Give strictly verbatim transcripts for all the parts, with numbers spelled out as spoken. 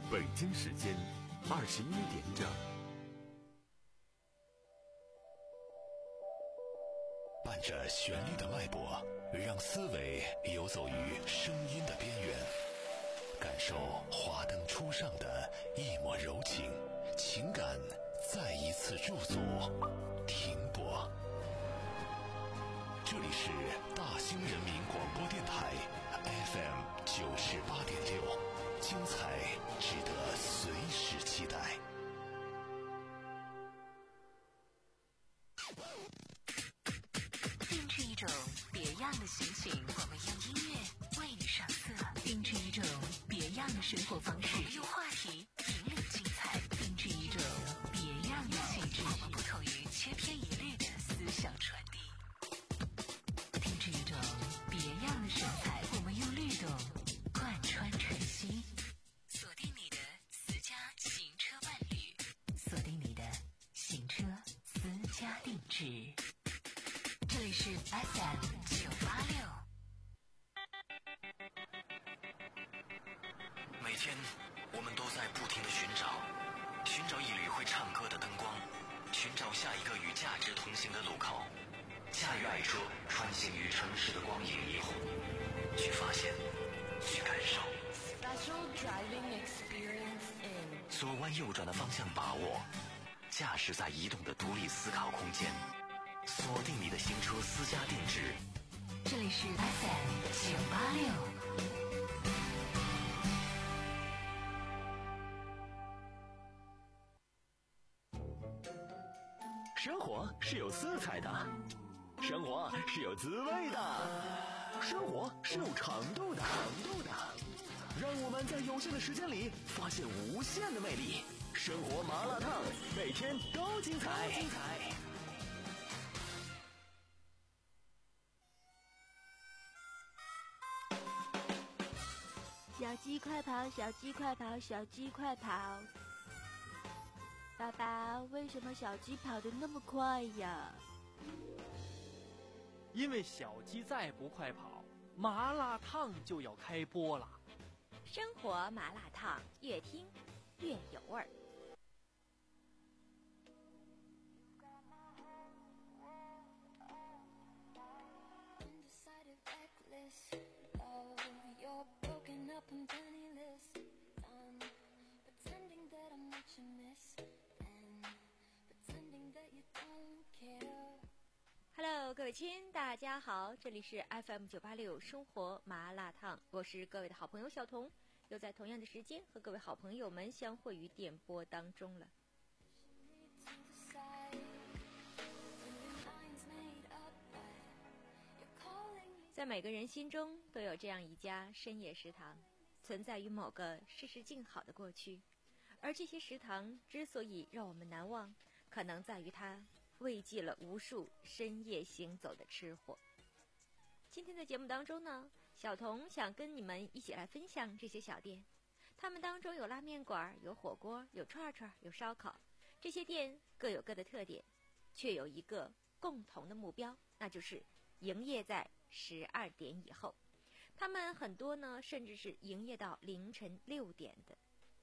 北京时间二十一点整。 伴着旋律的脉搏，让思维游走于声音的边缘，感受华灯初上的一抹柔情，情感再一次驻足停泊。这里是大兴人民广播电台 F M 九十八点六，精彩值得随时期待。 定制一种别样的心情，我们用音乐为你上色；定制一种别样的生活方式，我们用话题引领精彩；定制一种别样的气质，我们不同于千篇一律的思想传递；定制一种别样的神采，我们用律动贯穿晨曦。锁定你的私家行车伴侣，锁定你的行车私家定制。这里是 F M 九八六。 每天我们都在不停地寻找，寻找一缕会唱歌的灯光，寻找下一个与价值同行的路口。驾驭爱车，穿行于城市的光影霓虹，去发现，去感受。 Special driving experience in 左弯右转的方向把握，驾驶在移动的独立思考空间。锁定你的行车私家定制， 这里是 F M 九八六。 生活是有色彩的，生活是有滋味的，生活是有长度的，长度的。让我们在有限的时间里发现无限的魅力。生活麻辣烫，每天都精彩，精彩。 小鸡快跑，小鸡快跑，小鸡快跑！爸爸，为什么小鸡跑得那么快呀？ 因为小鸡再不快跑，麻辣烫就要开播了。 生活麻辣烫，越听越有味儿。Hello， 各位亲，大家好，这里是 F M 九八六生活麻辣烫，我是各位的好朋友小彤，又在同样的时间和各位好朋友们相会于电波当中了。在每个人心中都有这样一家深夜食堂，存在于某个世事静好的过去，而这些食堂之所以让我们难忘，可能在于它慰藉了无数深夜行走的吃货。今天的节目当中呢，小彤想跟你们一起来分享这些小店，他们当中有拉面馆，有火锅，有串串，有烧烤，这些店各有各的特点，却有一个共同的目标，那就是营业在十二点以后。他们很多呢甚至是营业到凌晨六点的。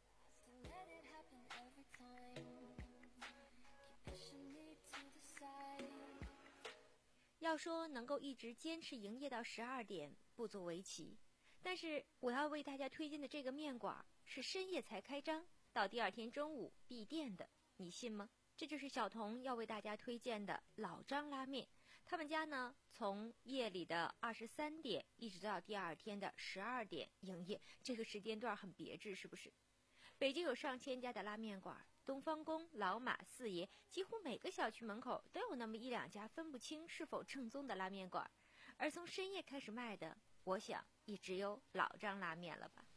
要说能够一直坚持营业到十二点不足为奇，但是我要为大家推荐的这个面馆是深夜才开张，到第二天中午闭店的，你信吗？这就是小彤要为大家推荐的老张拉面。他们家呢从夜里的二十三点一直到第二天的十二点营业，这个时间段很别致，是不是？北京有上千家的拉面馆，东方宫、老马、四爷，几乎每个小区门口都有那么一两家分不清是否正宗的拉面馆，而从深夜开始卖的，我想也只有老张拉面了吧。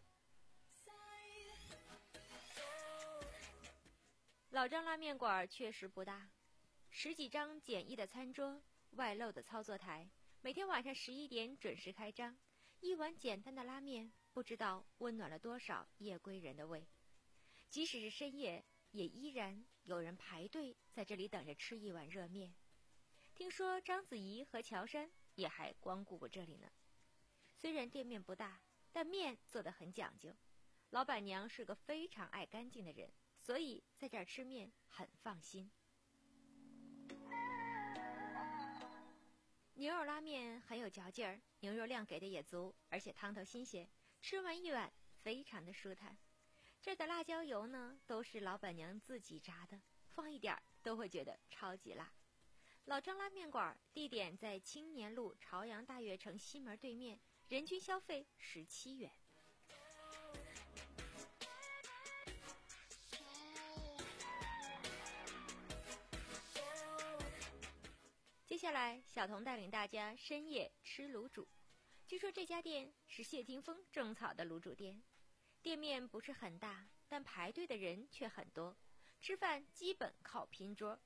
老张拉面馆确实不大，十几张简易的餐桌，外露的操作台，每天晚上十一点准时开张，一碗简单的拉面不知道温暖了多少夜归人的胃。即使是深夜，也依然有人排队在这里等着吃一碗热面。听说章子怡和乔杉也还光顾过这里呢。虽然店面不大，但面做得很讲究， 老板娘是个非常爱干净的人，所以在这儿吃面很放心。牛肉拉面很有嚼劲儿，牛肉量给的也足，而且汤头新鲜，吃完一碗非常的舒坦。这儿的辣椒油呢，都是老板娘自己炸的，放一点儿都会觉得超级辣。老张拉面馆地点在青年路朝阳大悦城西门对面，人均消费十七元。接下来，小童带领大家深夜吃卤煮。据说这家店是谢霆锋种草的卤煮店，店面不是很大，但排队的人却很多，吃饭基本靠拼桌。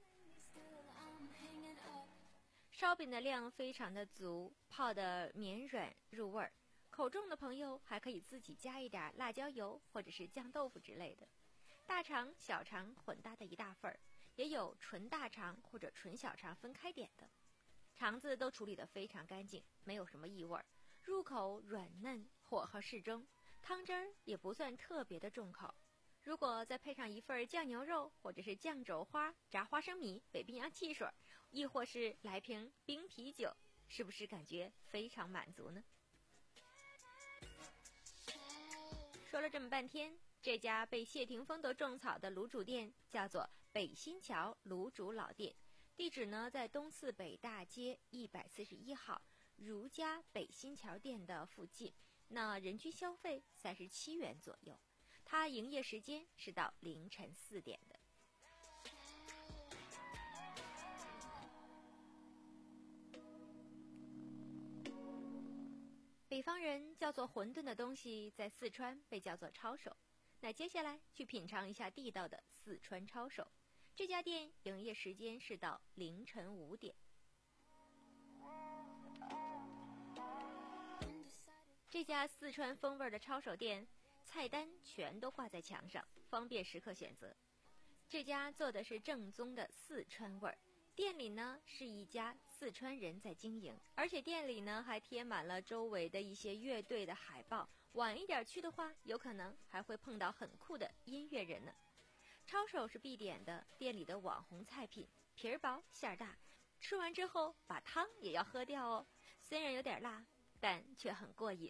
烧饼的量非常的足，泡的绵软入味儿，口重的朋友还可以自己加一点辣椒油或者是酱豆腐之类的。大肠小肠混搭的一大份儿，也有纯大肠或者纯小肠分开点的，肠子都处理得非常干净，没有什么异味，入口软嫩，火候适中，汤汁儿也不算特别的重口。如果再配上一份酱牛肉或者是酱肘花、炸花生米、北冰洋汽水，亦或是来瓶冰啤酒，是不是感觉非常满足呢？说了这么半天，这家被谢霆锋都种草的卤煮店叫做北新桥卤煮老店，地址呢在东四北大街一百四十一号如家北新桥店的附近，那人均消费三十七元左右。它营业时间是到凌晨四点的。北方人叫做馄饨的东西，在四川被叫做抄手。那接下来去品尝一下地道的四川抄手。这家店营业时间是到凌晨五点。这家四川风味的抄手店，菜单全都挂在墙上，方便食客选择。这家做的是正宗的四川味儿，店里呢是一家四川人在经营，而且店里呢还贴满了周围的一些乐队的海报，晚一点去的话，有可能还会碰到很酷的音乐人呢。抄手是必点的，店里的网红菜品，皮儿薄馅儿大，吃完之后把汤也要喝掉哦。虽然有点辣，但却很过瘾。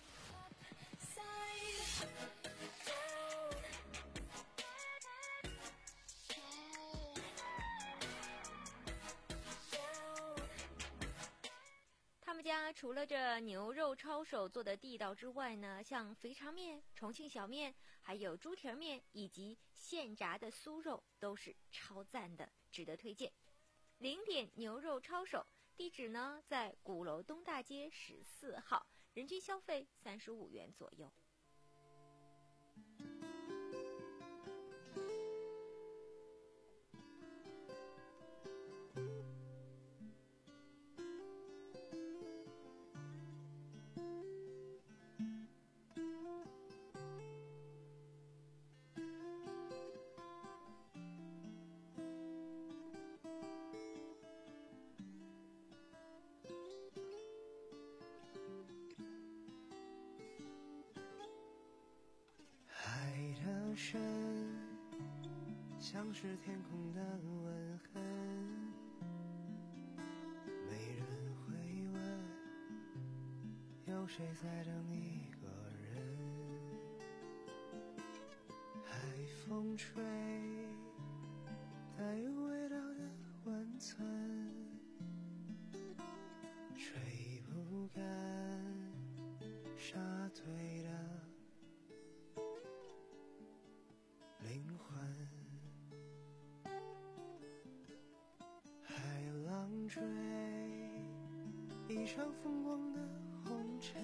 他们家除了这牛肉抄手做的地道之外呢，像肥肠面、重庆小面，还有猪蹄儿面以及现炸的酥肉都是超赞的，值得推荐。零点牛肉抄手，地址呢在鼓楼东大街十四号，人均消费三十五元左右。 深像是天空的吻痕，没人会问有谁在等一个人。海风吹带有味道的温存，吹不干沙堆的灵魂，海浪追一场风光的红尘，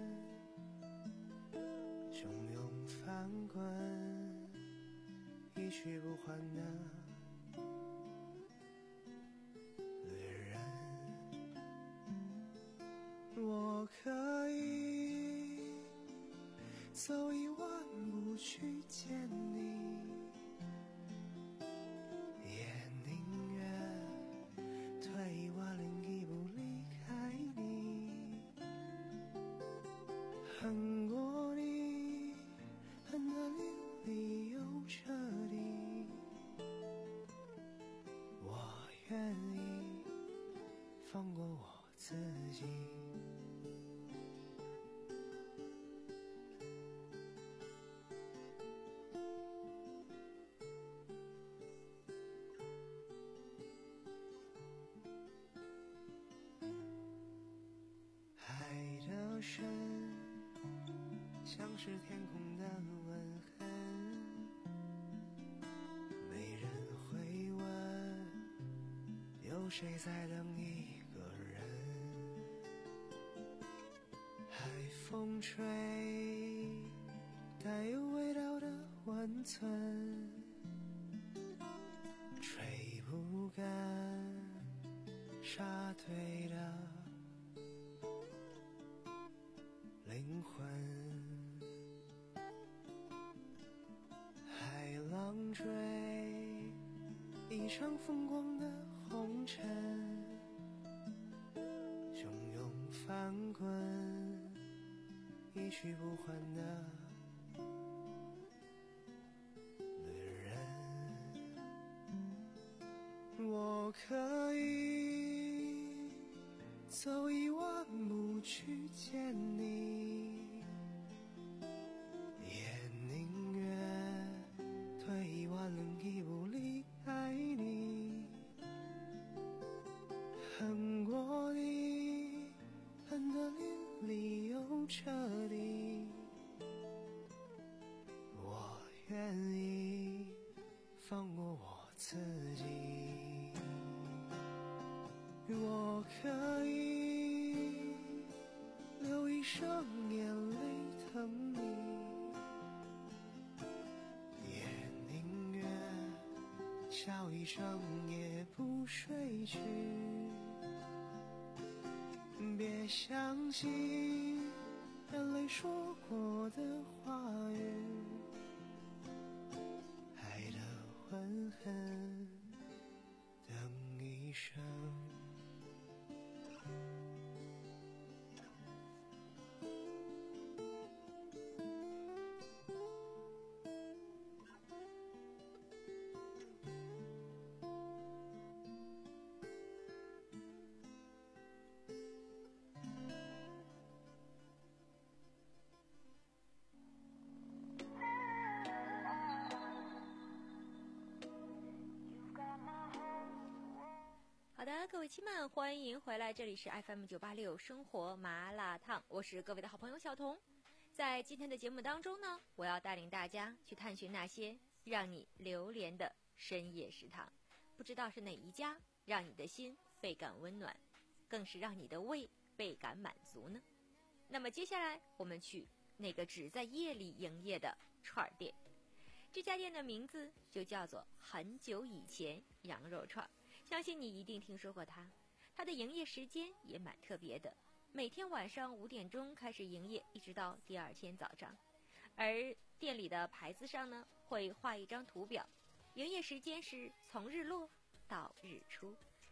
汹涌翻滚，一去不还的旅人。我可以走一万步去见你，也宁愿退一万零一步离开你，恨过你， 是天空的吻痕，没人会问有谁在等一个人。海风吹带有味道的温存，吹不干沙堆的灵魂。海浪追一场风光的红尘，汹涌翻滚一去不还的旅人。我可以走一万步去见你，也宁愿退一万零一步离开你。恨过你，恨得连理由彻底，我愿意放过我自己。我可以流一生眼泪疼你，也宁愿笑一场也不睡去。别相信人类说过的话语，爱的吻痕等一生。 好的，各位亲们，欢迎回来，这里是 F M 九八六生活麻辣烫，我是各位的好朋友小彤。在今天的节目当中呢，我要带领大家去探寻那些让你流连的深夜食堂，不知道是哪一家让你的心倍感温暖，更是让你的胃倍感满足呢？那么接下来我们去那个只在夜里营业的串店，这家店的名字就叫做很久以前羊肉串，相信你一定听说过它。它的营业时间也蛮特别的，每天晚上五点钟开始营业，一直到第二天早上。而店里的牌子上呢，会画一张图表，营业时间是从日落到日出。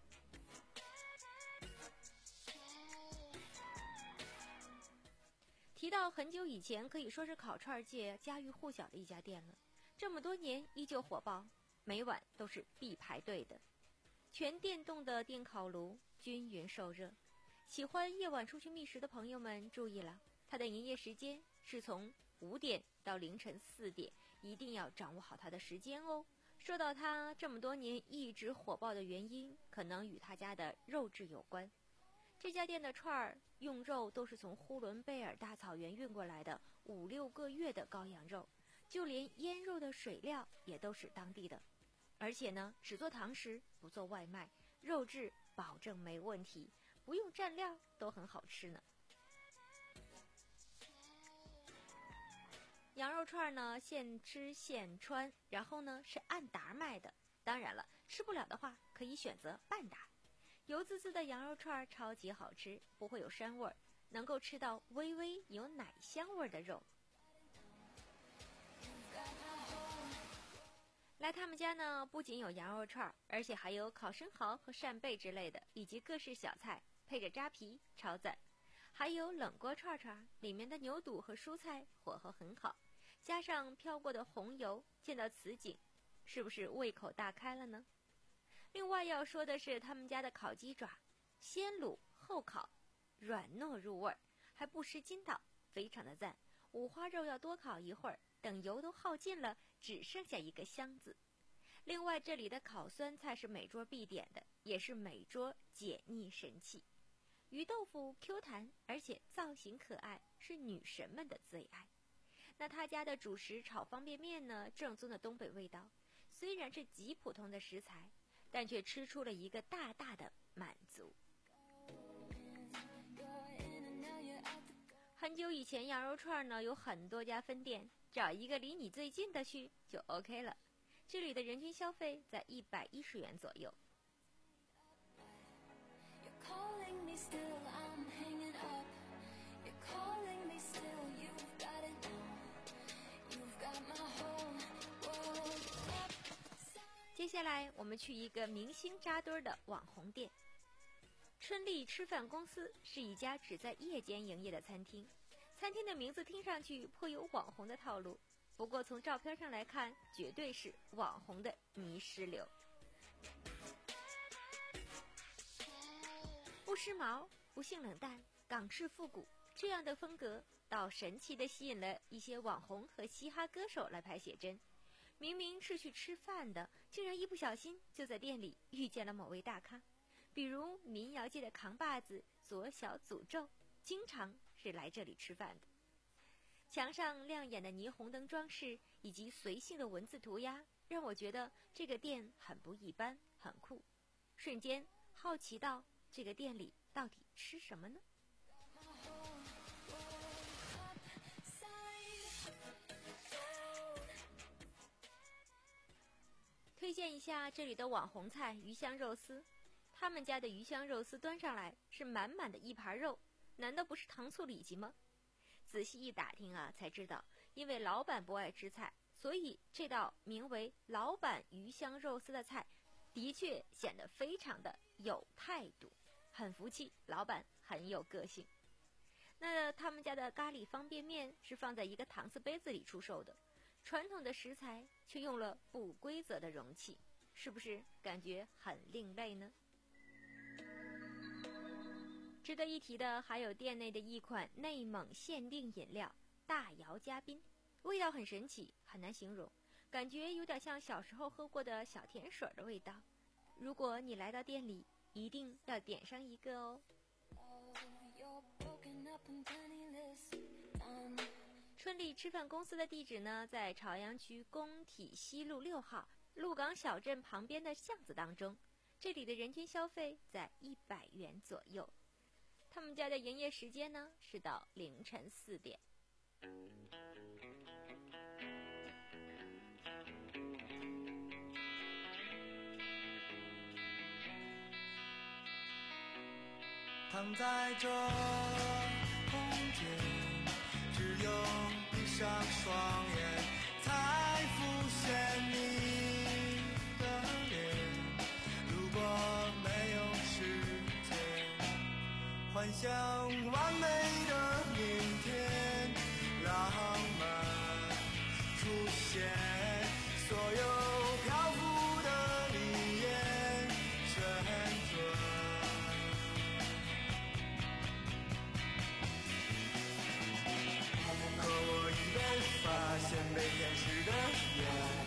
提到很久以前，可以说是烤串界家喻户晓的一家店了，这么多年依旧火爆，每晚都是必排队的。全电动的电烤炉均匀受热，喜欢夜晚出去觅食的朋友们注意了，它的营业时间是从五点到凌晨四点，一定要掌握好它的时间哦。说到它这么多年一直火爆的原因，可能与他家的肉质有关。这家店的串儿用肉都是从呼伦贝尔大草原运过来的五六个月的羔羊肉，就连腌肉的水料也都是当地的，而且呢，只做堂食不做外卖，肉质保证没问题，不用蘸料都很好吃呢。羊肉串呢，现吃现穿，然后呢是按打卖的，当然了，吃不了的话可以选择半打。油滋滋的羊肉串超级好吃，不会有膻味儿，能够吃到微微有奶香味的肉。来他们家呢，不仅有羊肉串，而且还有烤生蚝和扇贝之类的，以及各式小菜，配着扎皮，超赞。还有冷锅串串，里面的牛肚和蔬菜火候很好，加上飘过的红油，见到此景，是不是胃口大开了呢？另外要说的是他们家的烤鸡爪，先卤后烤，软糯入味，还不失筋道，非常的赞。五花肉要多烤一会儿，等油都耗尽了，只剩下一个香字。另外这里的烤酸菜是每桌必点的，也是每桌解腻神器。鱼豆腐 Q 弹，而且造型可爱，是女神们的最爱。 那他家的主食炒方便面呢，正宗的东北味道，虽然是极普通的食材，但却吃出了一个大大的满足。很久以前羊肉串呢有很多家分店，找一个离你最近的去就 OK 了。这里的人均消费在一百一十元左右。接下来我们去一个明星扎堆的网红店。春丽吃饭公司是一家只在夜间营业的餐厅，餐厅的名字听上去颇有网红的套路，不过从照片上来看，绝对是网红的泥石流。不时髦，不性冷淡，港式复古，这样的风格倒神奇地吸引了一些网红和嘻哈歌手来拍写真。明明是去吃饭的，竟然一不小心就在店里遇见了某位大咖，比如民谣界的扛把子左小诅咒，经常是来这里吃饭的。墙上亮眼的霓虹灯装饰以及随性的文字涂鸦，让我觉得这个店很不一般，很酷。瞬间好奇到这个店里到底吃什么呢？推荐一下这里的网红菜鱼香肉丝，他们家的鱼香肉丝端上来是满满的一盘肉，难道不是糖醋里脊吗？仔细一打听啊，才知道因为老板不爱吃菜，所以这道名为老板鱼香肉丝的菜的确显得非常的有态度，很服气，老板很有个性。那他们家的咖喱方便面是放在一个搪瓷杯子里出售的，传统的食材却用了不规则的容器，是不是感觉很另类呢？值得一提的还有店内的一款内蒙限定饮料大窑嘉宾，味道很神奇，很难形容，感觉有点像小时候喝过的小甜水的味道。如果你来到店里，一定要点上一个哦。春丽吃饭公司的地址呢，在朝阳区工体西路六号鹿港小镇旁边的巷子当中，这里的人均消费在一百元左右。他们家的营业时间呢是到凌晨四点。 躺在这空间，只有闭上双眼，才浮现你的脸。如果没有时间幻想完美的明天，浪漫出现，所有漂浮的理念旋转。可我已被发现被掩饰的眼，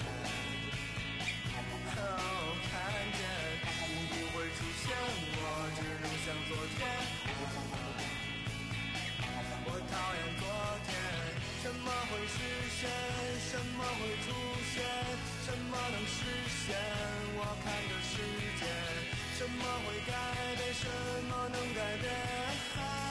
哦，看见你不会出现，我只能像昨天。我讨厌昨天，什么会实现？什么会出现？什么能实现？我看着世界，什么会改变？什么能改变？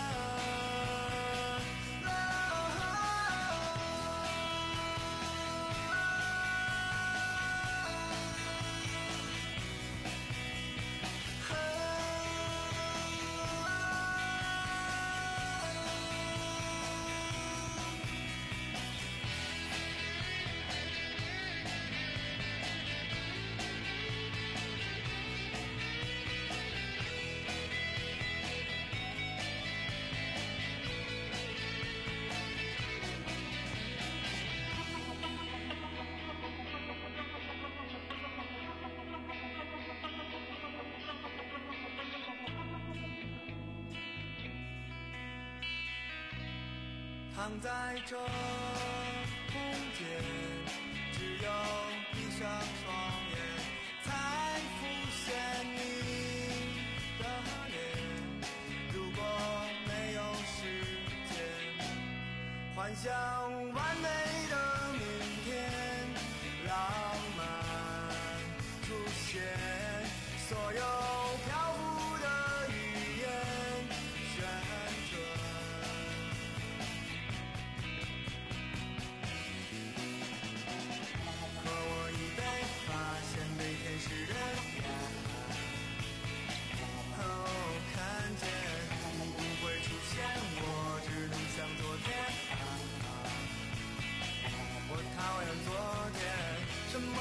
躺在这空间，只有闭上双眼，才浮现你的脸。如果没有时间幻想完美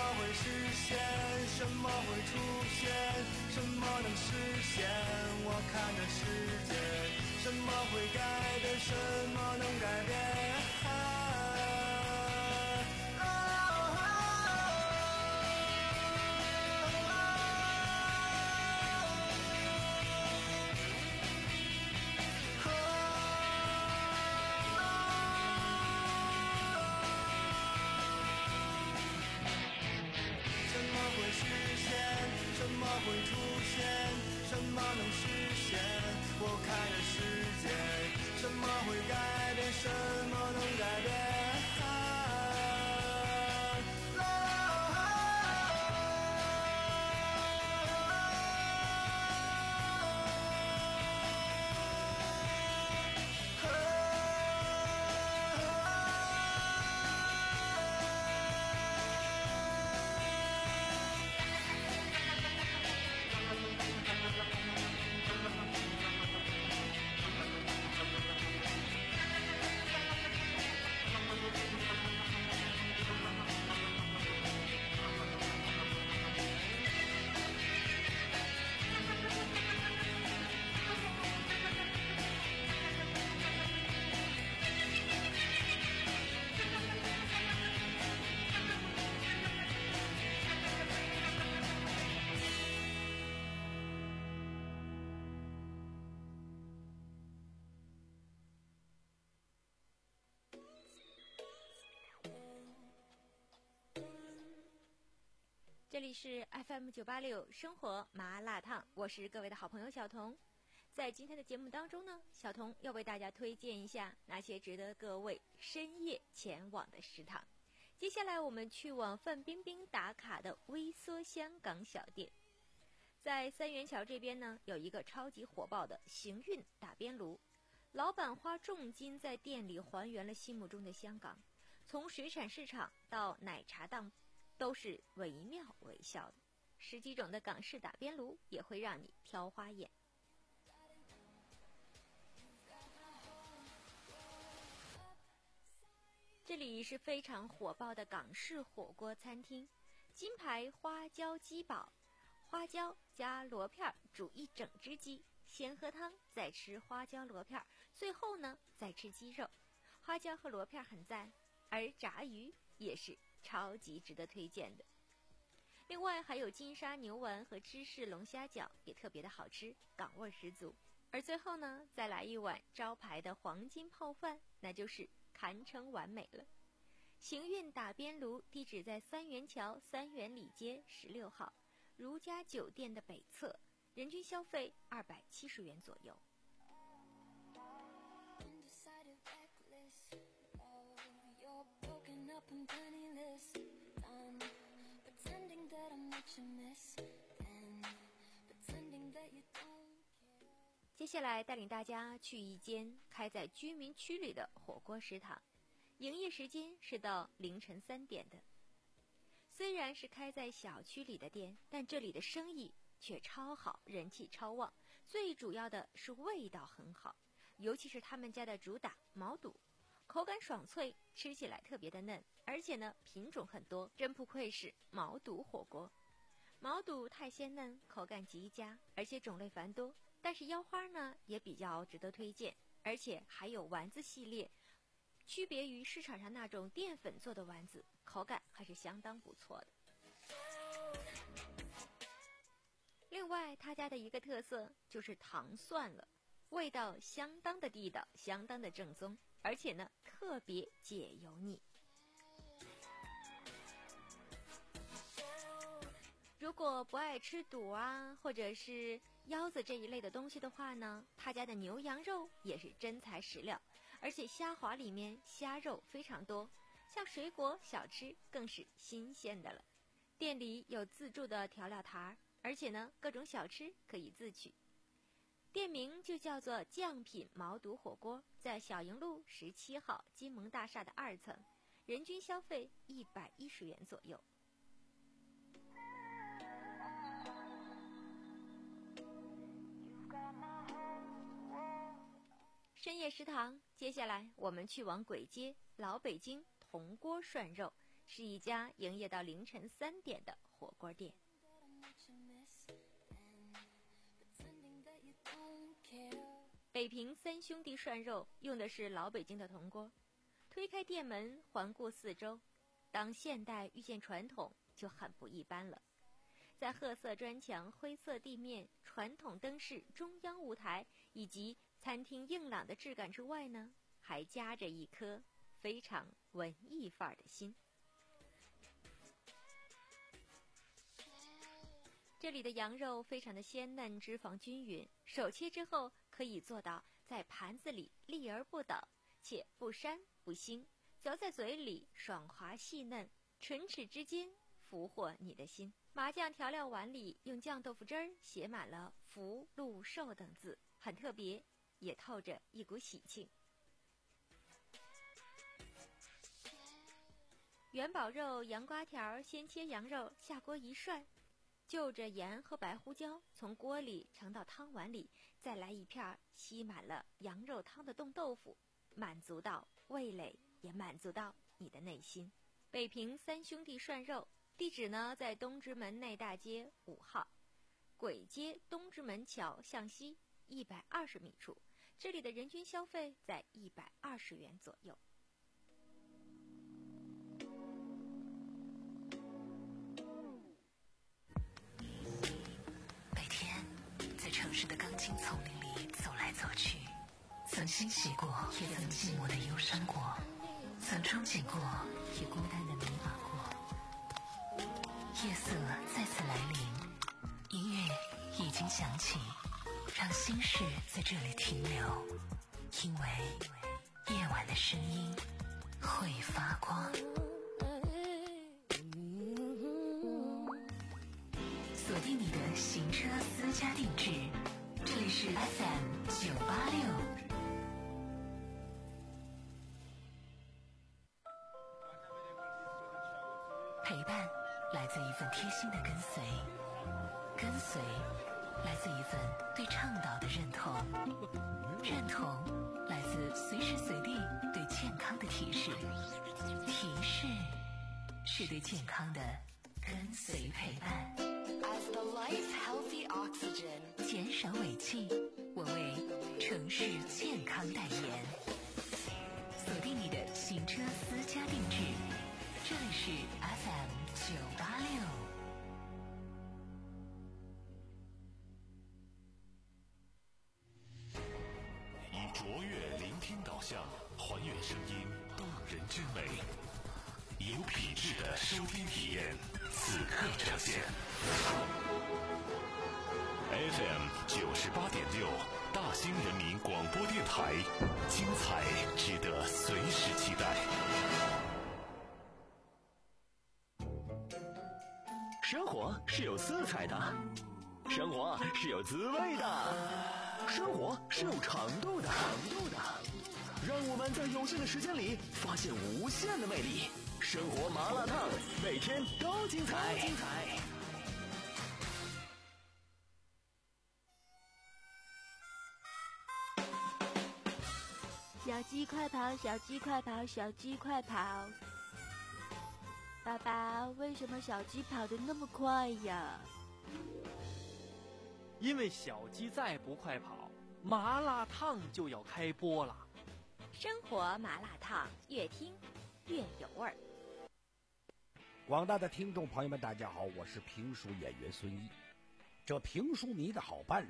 会实现？什么会出现？什么能实现？我看着世界，什么会改变？什么能改变？什么会出现？什么能实现？我看着世界，什么会改变？什么能改变？ 这里是 F M 九八六生活麻辣烫，我是各位的好朋友小彤。在今天的节目当中呢，小彤要为大家推荐一下那些值得各位深夜前往的食堂。接下来我们去往范冰冰打卡的微缩香港小店。在三元桥这边呢，有一个超级火爆的行运打边炉，老板花重金在店里还原了心目中的香港，从水产市场到奶茶档都是惟妙惟肖的，十几种的港式打边炉也会让你挑花眼。这里是非常火爆的港式火锅餐厅，金牌花椒鸡煲，花椒加螺片煮一整只鸡，先喝汤再吃花椒螺片，最后呢再吃鸡肉。花椒和螺片很赞，而炸鱼也是超级值得推荐的。另外还有金沙牛丸和芝士龙虾饺也特别的好吃，港味十足。而最后呢，再来一碗招牌的黄金泡饭，那就是堪称完美了。行运打边炉地址在三元桥三元里街十六号，如家酒店的北侧，人均消费二百七十元左右。接下来带领大家去一间开在居民区里的火锅食堂，营业时间是到凌晨三点的。虽然是开在小区里的店，但这里的生意却超好，人气超旺。最主要的是味道很好，尤其是他们家的主打毛肚，口感爽脆，吃起来特别的嫩，而且呢品种很多，真不愧是毛肚火锅。毛肚太鲜嫩，口感极佳，而且种类繁多。但是腰花呢也比较值得推荐，而且还有丸子系列，区别于市场上那种淀粉做的丸子，口感还是相当不错的。另外他家的一个特色就是糖蒜了，味道相当的地道，相当的正宗，而且呢特别解油腻。如果不爱吃肚啊或者是腰子这一类的东西的话呢，他家的牛羊肉也是真材实料，而且虾滑里面虾肉非常多，像水果小吃更是新鲜的了。店里有自助的调料台，而且呢各种小吃可以自取。店名就叫做酱品毛肚火锅，在小营路十七号金蒙大厦的二层，人均消费一百一十元左右。深夜食堂，接下来我们去往簋街老北京铜锅涮肉， 是一家营业到凌晨三点的火锅店。北平三兄弟涮肉用的是老北京的铜锅，推开店门，环顾四周，当现代遇见传统就很不一般了。在褐色砖墙、灰色地面、传统灯饰、中央舞台以及餐厅硬朗的质感之外呢，还夹着一颗非常文艺范儿的心。这里的羊肉非常的鲜嫩，脂肪均匀，手切之后可以做到在盘子里立而不倒，且不膻不腥，嚼在嘴里爽滑细嫩，唇齿之间俘获你的心。麻酱调料碗里用酱豆腐汁儿写满了福禄寿等字，很特别，也透着一股喜庆。元宝肉、羊瓜条，先切羊肉，下锅一涮，就着盐和白胡椒从锅里盛到汤碗里，再来一片吸满了羊肉汤的冻豆腐，满足到味蕾，也满足到你的内心。北平三兄弟涮肉，地址呢在东直门内大街五号，簋街东直门桥向西一百二十米处，这里的人均消费在一百二十元左右。 城市的钢筋丛林里走来走去，曾欣喜过，也曾寂寞的忧伤过，曾憧憬过，也孤单的迷茫过。夜色再次来临，音乐已经响起，让心事在这里停留，因为夜晚的声音会发光。锁定你的行车私家定制，这里是 F M 九八六。陪伴来自一份贴心的跟随，跟随来自一份对倡导的认同，认同来自随时随地对健康的提示，提示是对健康的跟随陪伴。 As the life healthy oxygen， 减少尾气，我为城市健康代言。锁定你的行车私家定制，这里是 F M 九八六。 以卓越聆听导向，还原声音动人之美，有品质的收听体验，此刻呈现。F M 九十八点六，大兴人民广播电台，精彩值得随时期待。 生活是有色彩的，生活是有滋味的，生活是有长度的，长度的。让我们在有限的时间里发现无限的魅力。生活麻辣烫，每天都精彩。精彩。 小鸡快跑，小鸡快跑，小鸡快跑！爸爸，为什么小鸡跑得那么快呀？ 因为小鸡再不快跑，麻辣烫就要开播了。 生活麻辣烫，越听越有味儿。 广大的听众朋友们，大家好，我是评书演员孙一。这评书迷的好伴侣